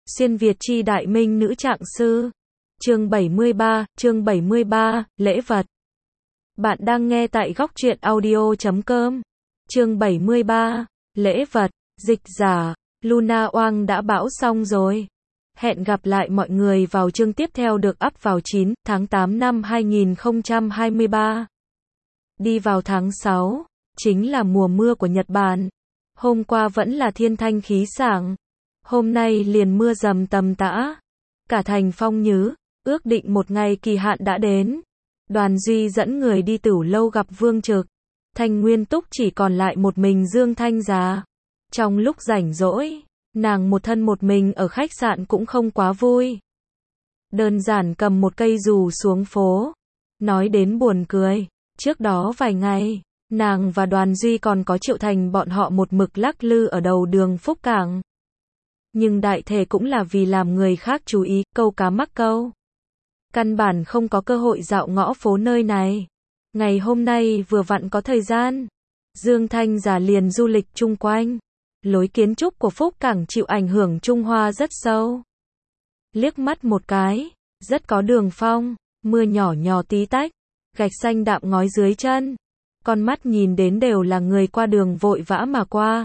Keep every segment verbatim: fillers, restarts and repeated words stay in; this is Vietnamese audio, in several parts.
Xuyên Việt chi đại minh nữ trạng sư. Chương bảy mươi ba, chương bảy mươi ba, lễ vật. Bạn đang nghe tại góc truyện audio chấm com. Chương bảy mươi ba, lễ vật. Dịch giả, Luna Oang đã bão xong rồi. Hẹn gặp lại mọi người vào chương tiếp theo được up vào chín tháng tám năm hai nghìn không trăm hai mươi ba. Đi vào tháng sáu, chính là mùa mưa của Nhật Bản. Hôm qua vẫn là thiên thanh khí sảng. Hôm nay liền mưa dầm tầm tã. Cả thành phong nhứ, ước định một ngày kỳ hạn đã đến. Đoàn Duy dẫn người đi Tửu Lâu gặp Vương Trực. Thanh Nguyên Túc chỉ còn lại một mình Dương Thanh già. Trong lúc rảnh rỗi, nàng một thân một mình ở khách sạn cũng không quá vui. Đơn giản cầm một cây dù xuống phố. Nói đến buồn cười, trước đó vài ngày, nàng và Đoàn Duy còn có Triệu Thành bọn họ một mực lắc lư ở đầu đường Phúc Cảng. Nhưng đại thể cũng là vì làm người khác chú ý, câu cá mắc câu. Căn bản không có cơ hội dạo ngõ phố nơi này. Ngày hôm nay vừa vặn có thời gian. Dương Thanh già liền du lịch chung quanh. Lối kiến trúc của Phúc Cảng chịu ảnh hưởng Trung Hoa rất sâu. Liếc mắt một cái, rất có đường phong, mưa nhỏ nhỏ tí tách, gạch xanh đạm ngói dưới chân. Con mắt nhìn đến đều là người qua đường vội vã mà qua.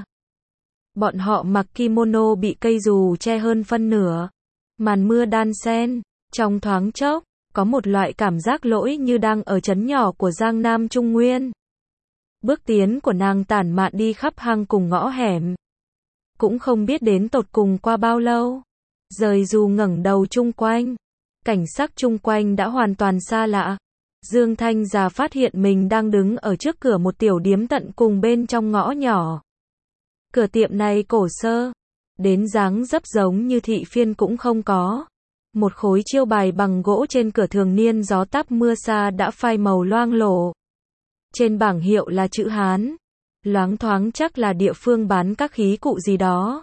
Bọn họ mặc kimono bị cây dù che hơn phân nửa. Màn mưa đan xen, trong thoáng chốc, có một loại cảm giác lỗi như đang ở trấn nhỏ của Giang Nam Trung Nguyên. Bước tiến của nàng tản mạn đi khắp hang cùng ngõ hẻm. Cũng không biết đến tột cùng qua bao lâu. Rời dù ngẩng đầu chung quanh. Cảnh sắc chung quanh đã hoàn toàn xa lạ. Dương Thanh già phát hiện mình đang đứng ở trước cửa một tiểu điếm tận cùng bên trong ngõ nhỏ. Cửa tiệm này cổ sơ, đến dáng dấp giống như thị phiên cũng không có. Một khối chiêu bài bằng gỗ trên cửa thường niên gió táp mưa xa đã phai màu loang lổ. Trên bảng hiệu là chữ Hán, loáng thoáng chắc là địa phương bán các khí cụ gì đó.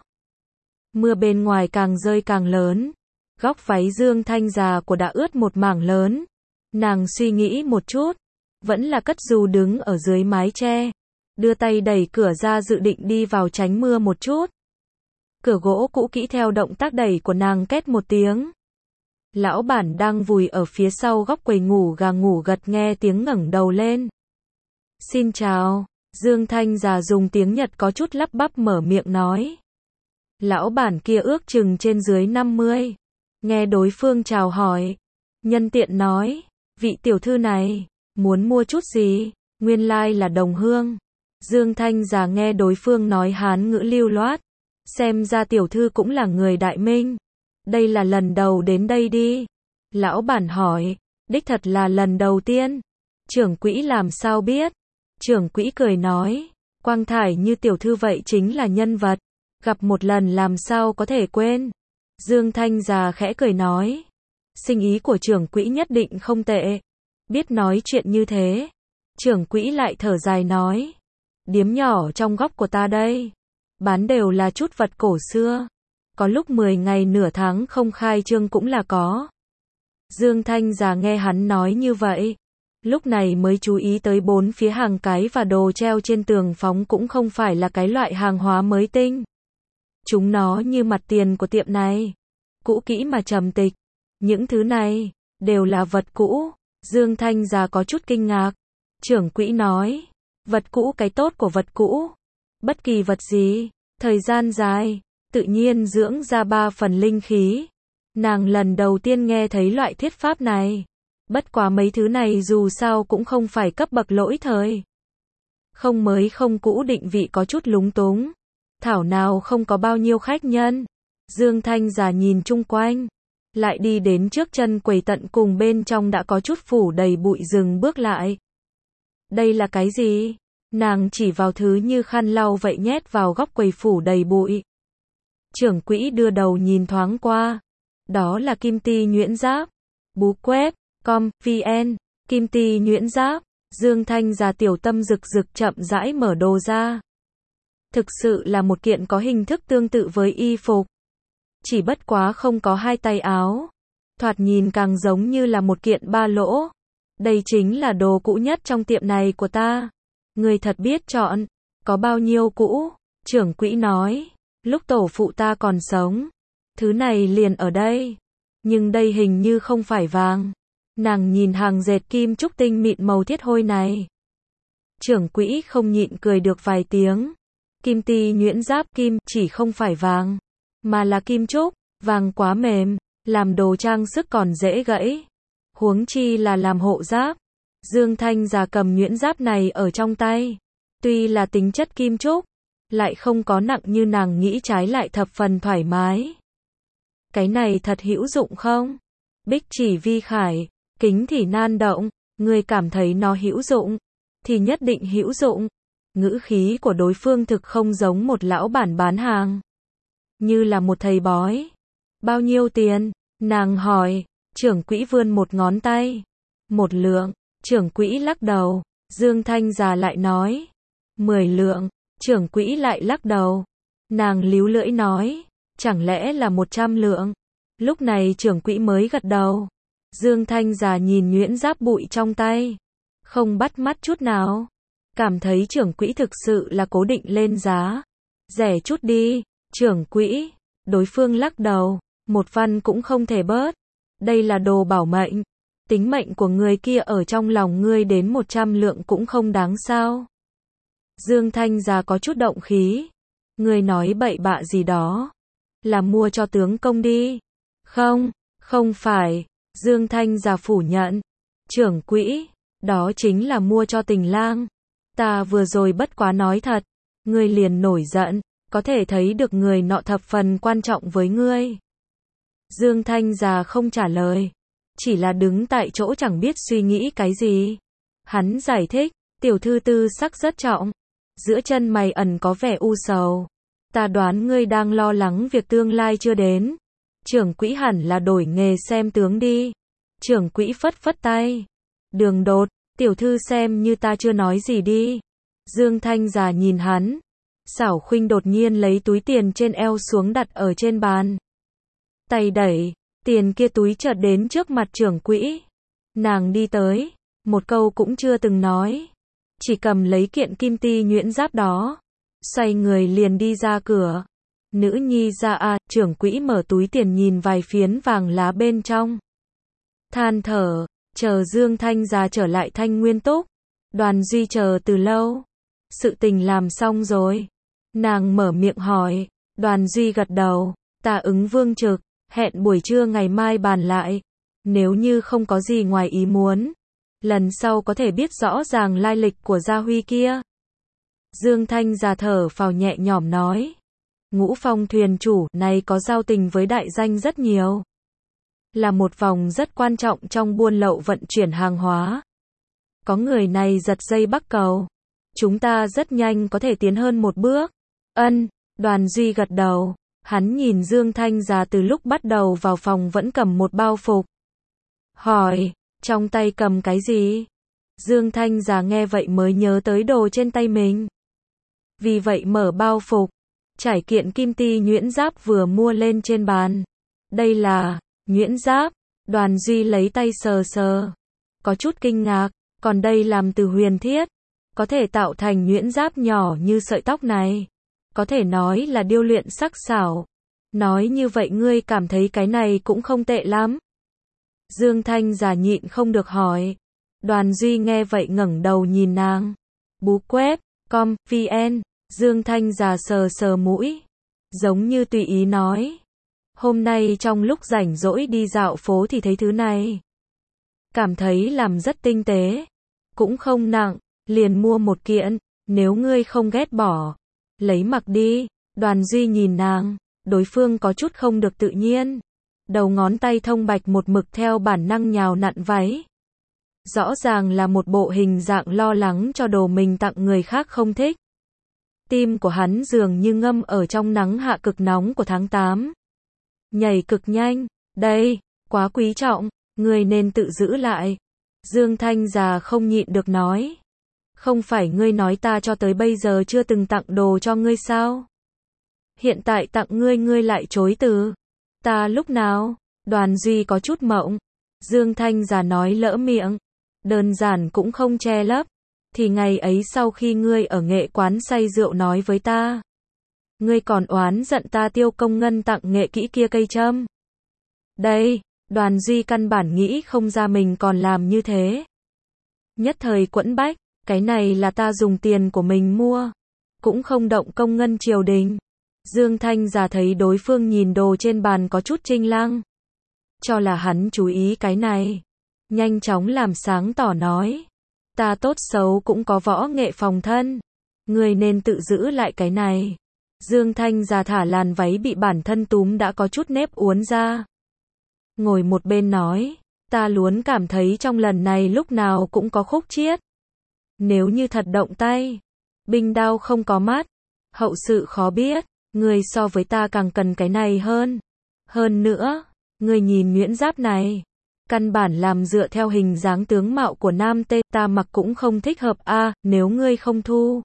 Mưa bên ngoài càng rơi càng lớn, góc váy Dương Thanh già của đã ướt một mảng lớn. Nàng suy nghĩ một chút, vẫn là cất dù đứng ở dưới mái che. Đưa tay đẩy cửa ra dự định đi vào tránh mưa một chút. Cửa gỗ cũ kỹ theo động tác đẩy của nàng két một tiếng. Lão bản đang vùi ở phía sau góc quầy ngủ gà ngủ gật nghe tiếng ngẩng đầu lên. Xin chào, Dương Thanh già dùng tiếng Nhật có chút lắp bắp mở miệng nói. Lão bản kia ước chừng trên dưới năm mươi. Nghe đối phương chào hỏi, nhân tiện nói, vị tiểu thư này, muốn mua chút gì, nguyên lai like là đồng hương. Dương Thanh già nghe đối phương nói Hán ngữ lưu loát. Xem ra tiểu thư cũng là người Đại Minh. Đây là lần đầu đến đây đi. Lão bản hỏi, đích thật là lần đầu tiên. Trưởng quỹ làm sao biết? Trưởng quỹ cười nói, quang thải như tiểu thư vậy chính là nhân vật. Gặp một lần làm sao có thể quên. Dương Thanh già khẽ cười nói, sinh ý của trưởng quỹ nhất định không tệ. Biết nói chuyện như thế. Trưởng quỹ lại thở dài nói, điếm nhỏ trong góc của ta đây, bán đều là chút vật cổ xưa. Có lúc mười ngày nửa tháng không khai trương cũng là có. Dương Thanh già nghe hắn nói như vậy, lúc này mới chú ý tới bốn phía hàng cái và đồ treo trên tường phóng cũng không phải là cái loại hàng hóa mới tinh. Chúng nó như mặt tiền của tiệm này, cũ kỹ mà trầm tịch. Những thứ này, đều là vật cũ. Dương Thanh già có chút kinh ngạc. Trưởng quỹ nói, vật cũ cái tốt của vật cũ. Bất kỳ vật gì, thời gian dài, tự nhiên dưỡng ra ba phần linh khí. Nàng lần đầu tiên nghe thấy loại thuyết pháp này. Bất quá mấy thứ này dù sao cũng không phải cấp bậc lỗi thời. Không mới không cũ định vị có chút lúng túng. Thảo nào không có bao nhiêu khách nhân. Dương Thanh già nhìn chung quanh. Lại đi đến trước chân quầy tận cùng bên trong đã có chút phủ đầy bụi dừng bước lại. Đây là cái gì? Nàng chỉ vào thứ như khăn lau vậy nhét vào góc quầy phủ đầy bụi. Trưởng quỹ đưa đầu nhìn thoáng qua. Đó là kim ti nhuyễn giáp. Bú quét, com, vn, kim ti nhuyễn giáp. Dương Thanh già tiểu tâm rực rực chậm rãi mở đồ ra. Thực sự là một kiện có hình thức tương tự với y phục. Chỉ bất quá không có hai tay áo. Thoạt nhìn càng giống như là một kiện ba lỗ. Đây chính là đồ cũ nhất trong tiệm này của ta. Người thật biết chọn. Có bao nhiêu cũ? Trưởng quỹ nói, lúc tổ phụ ta còn sống. Thứ này liền ở đây. Nhưng đây hình như không phải vàng. Nàng nhìn hàng dệt kim trúc tinh mịn màu thiết hôi này. Trưởng quỹ không nhịn cười được vài tiếng. Kim ti nhuyễn giáp kim chỉ không phải vàng, mà là kim trúc, vàng quá mềm, làm đồ trang sức còn dễ gãy. Huống chi là làm hộ giáp. Dương Thanh già cầm nhuyễn giáp này ở trong tay. Tuy là tính chất kim trúc, lại không có nặng như nàng nghĩ, trái lại thập phần thoải mái. Cái này thật hữu dụng không? Bích Chỉ Vi Khải, Kính Thì Nan động, người cảm thấy nó hữu dụng, thì nhất định hữu dụng. Ngữ khí của đối phương thực không giống một lão bản bán hàng, như là một thầy bói. Bao nhiêu tiền? Nàng hỏi. Trưởng quỹ vươn một ngón tay. Một lượng. Trưởng quỹ lắc đầu. Dương Thanh già lại nói. Mười lượng. Trưởng quỹ lại lắc đầu. Nàng líu lưỡi nói. Chẳng lẽ là một trăm lượng? Lúc này trưởng quỹ mới gật đầu. Dương Thanh già nhìn nhuyễn giáp bụi trong tay, không bắt mắt chút nào. Cảm thấy trưởng quỹ thực sự là cố định lên giá. Rẻ chút đi, trưởng quỹ. Đối phương lắc đầu. Một văn cũng không thể bớt. Đây là đồ bảo mệnh. Tính mệnh của người kia ở trong lòng ngươi, đến một trăm lượng cũng không đáng sao? Dương Thanh già có chút động khí. Ngươi nói bậy bạ gì đó? Là mua cho tướng công đi. Không, không phải. Dương Thanh già phủ nhận. Trưởng quỹ, đó chính là mua cho Tình lang. Ta vừa rồi bất quá nói thật. Ngươi liền nổi giận, có thể thấy được người nọ thập phần quan trọng với ngươi. Dương Thanh già không trả lời, chỉ là đứng tại chỗ chẳng biết suy nghĩ cái gì. Hắn giải thích, tiểu thư tư sắc rất trọng. Giữa chân mày ẩn có vẻ u sầu. Ta đoán ngươi đang lo lắng việc tương lai chưa đến. Trưởng quỹ hẳn là đổi nghề xem tướng đi. Trưởng quỹ phất phất tay. Đường Đột, tiểu thư xem như ta chưa nói gì đi. Dương Thanh già nhìn hắn. Xảo Khuynh đột nhiên lấy túi tiền trên eo xuống đặt ở trên bàn. Tay đẩy, tiền kia túi chợt đến trước mặt trưởng quỹ. Nàng đi tới, một câu cũng chưa từng nói. Chỉ cầm lấy kiện kim ti nhuyễn giáp đó. Xoay người liền đi ra cửa. Nữ nhi ra à, trưởng quỹ mở túi tiền nhìn vài phiến vàng lá bên trong. Than thở, chờ Dương Thanh già trở lại Thanh Nguyên Túc. Đoàn Duy chờ từ lâu. Sự tình làm xong rồi. Nàng mở miệng hỏi. Đoàn Duy gật đầu. Ta ứng Vương Trực, hẹn buổi trưa ngày mai bàn lại. Nếu như không có gì ngoài ý muốn, lần sau có thể biết rõ ràng lai lịch của Gia Huy kia. Dương Thanh già thở phào nhẹ nhõm nói. Ngũ Phong thuyền chủ này có giao tình với đại danh rất nhiều. Là một vòng rất quan trọng trong buôn lậu vận chuyển hàng hóa. Có người này giật dây Bắc Cầu. Chúng ta rất nhanh có thể tiến hơn một bước. Ân, Đoàn Duy gật đầu. Hắn nhìn Dương Thanh già từ lúc bắt đầu vào phòng vẫn cầm một bao phục. Hỏi, trong tay cầm cái gì? Dương Thanh già nghe vậy mới nhớ tới đồ trên tay mình. Vì vậy mở bao phục, trải kiện kim ti nhuyễn giáp vừa mua lên trên bàn. Đây là nhuyễn giáp. Đoàn Duy lấy tay sờ sờ, có chút kinh ngạc. Còn đây làm từ huyền thiết, có thể tạo thành nhuyễn giáp nhỏ như sợi tóc này. Có thể nói là điêu luyện sắc sảo. Nói như vậy ngươi cảm thấy cái này cũng không tệ lắm. Dương Thanh già nhịn không được hỏi. Đoàn Duy nghe vậy ngẩng đầu nhìn nàng. Bú quét, com, vn. Dương Thanh già sờ sờ mũi, giống như tùy ý nói. Hôm nay trong lúc rảnh rỗi đi dạo phố thì thấy thứ này. Cảm thấy làm rất tinh tế. Cũng không nặng, liền mua một kiện. Nếu ngươi không ghét bỏ, lấy mặc đi. Đoàn Duy nhìn nàng, đối phương có chút không được tự nhiên. Đầu ngón tay thông bạch một mực theo bản năng nhào nặn váy. Rõ ràng là một bộ hình dạng lo lắng cho đồ mình tặng người khác không thích. Tim của hắn dường như ngâm ở trong nắng hạ cực nóng của tháng tám. Nhảy cực nhanh. Đây, quá quý trọng, ngươi nên tự giữ lại. Dương Thanh già không nhịn được nói. Không phải ngươi nói ta cho tới bây giờ chưa từng tặng đồ cho ngươi sao? Hiện tại tặng ngươi ngươi lại chối từ. Ta lúc nào? Đoàn Duy có chút mộng. Dương Thanh già nói lỡ miệng. Đơn giản cũng không che lấp. Thì ngày ấy sau khi ngươi ở nghệ quán say rượu nói với ta. Ngươi còn oán giận ta Tiêu Công Ngân tặng nghệ kỹ kia cây châm. Đây, Đoàn Duy căn bản nghĩ không ra mình còn làm như thế. Nhất thời quẫn bách, cái này là ta dùng tiền của mình mua, cũng không động công ngân triều đình. Dương Thanh Già thấy đối phương nhìn đồ trên bàn có chút chênh lăng, cho là hắn chú ý cái này, nhanh chóng làm sáng tỏ nói, ta tốt xấu cũng có võ nghệ phòng thân, ngươi nên tự giữ lại cái này. Dương Thanh Già thả làn váy bị bản thân túm đã có chút nếp uốn ra, ngồi một bên nói, ta luôn cảm thấy trong lần này lúc nào cũng có khúc chiết. Nếu như thật động tay, binh đao không có mắt, hậu sự khó biết, ngươi so với ta càng cần cái này hơn. Hơn nữa, ngươi nhìn nhuyễn giáp này, căn bản làm dựa theo hình dáng tướng mạo của nam tê, ta mặc cũng không thích hợp a, à, nếu ngươi không thu,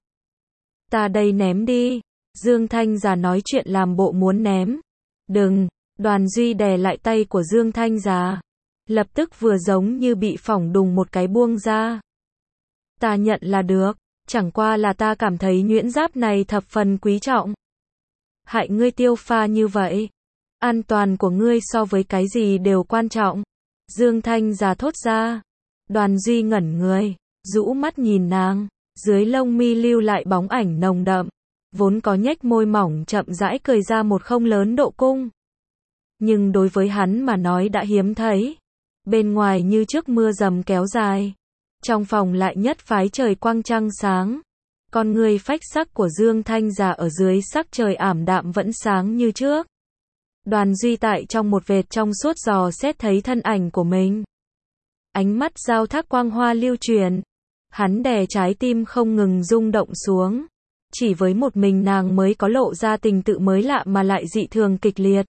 ta đây ném đi. Dương Thanh Già nói chuyện làm bộ muốn ném. Đừng, Đoàn Duy đè lại tay của Dương Thanh Già, lập tức vừa giống như bị phỏng đùng một cái buông ra. Ta nhận là được, chẳng qua là ta cảm thấy nhuyễn giáp này thập phần quý trọng. Hại ngươi tiêu pha như vậy, an toàn của ngươi so với cái gì đều quan trọng. Dương Thanh Già thốt ra. Đoàn Duy ngẩn người, rũ mắt nhìn nàng, dưới lông mi lưu lại bóng ảnh nồng đậm, vốn có nhếch môi mỏng chậm rãi cười ra một không lớn độ cung. Nhưng đối với hắn mà nói đã hiếm thấy. Bên ngoài như trước mưa rầm kéo dài, trong phòng lại nhất phái trời quang trăng sáng. Con người phách sắc của Dương Thanh Già ở dưới sắc trời ảm đạm vẫn sáng như trước. Đoàn Duy tại trong một vệt trong suốt dò xét thấy thân ảnh của mình. Ánh mắt giao thác quang hoa lưu truyền. Hắn đè trái tim không ngừng rung động xuống. Chỉ với một mình nàng mới có lộ ra tình tự mới lạ mà lại dị thường kịch liệt.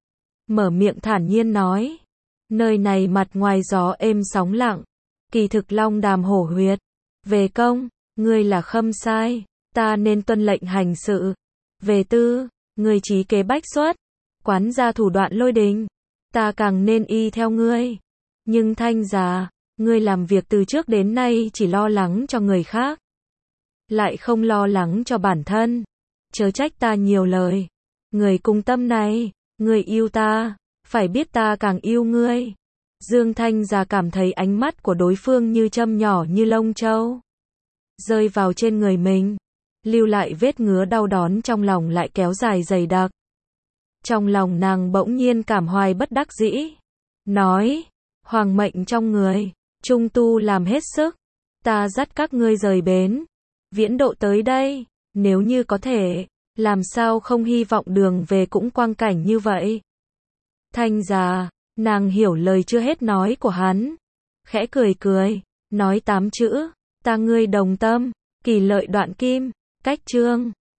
Mở miệng thản nhiên nói. Nơi này mặt ngoài gió êm sóng lặng. Kỳ thực long đàm hổ huyệt. Về công, ngươi là khâm sai, ta nên tuân lệnh hành sự. Về tư, ngươi trí kế bách xuất, quán ra thủ đoạn lôi đình, ta càng nên y theo ngươi. Nhưng Thanh Già, ngươi làm việc từ trước đến nay chỉ lo lắng cho người khác, lại không lo lắng cho bản thân. Chớ trách ta nhiều lời. Người cùng tâm này, ngươi yêu ta, phải biết ta càng yêu ngươi. Dương Thanh Già cảm thấy ánh mắt của đối phương như châm nhỏ như lông châu, rơi vào trên người mình, lưu lại vết ngứa đau đớn trong lòng lại kéo dài dày đặc. Trong lòng nàng bỗng nhiên cảm hoài bất đắc dĩ, nói, hoàng mệnh trong người, trung tu làm hết sức, ta dắt các ngươi rời bến, viễn độ tới đây, nếu như có thể, làm sao không hy vọng đường về cũng quang cảnh như vậy. Thanh Già, nàng hiểu lời chưa hết nói của hắn, khẽ cười cười, nói tám chữ, ta ngươi đồng tâm, kỳ lợi đoạn kim, cách chương.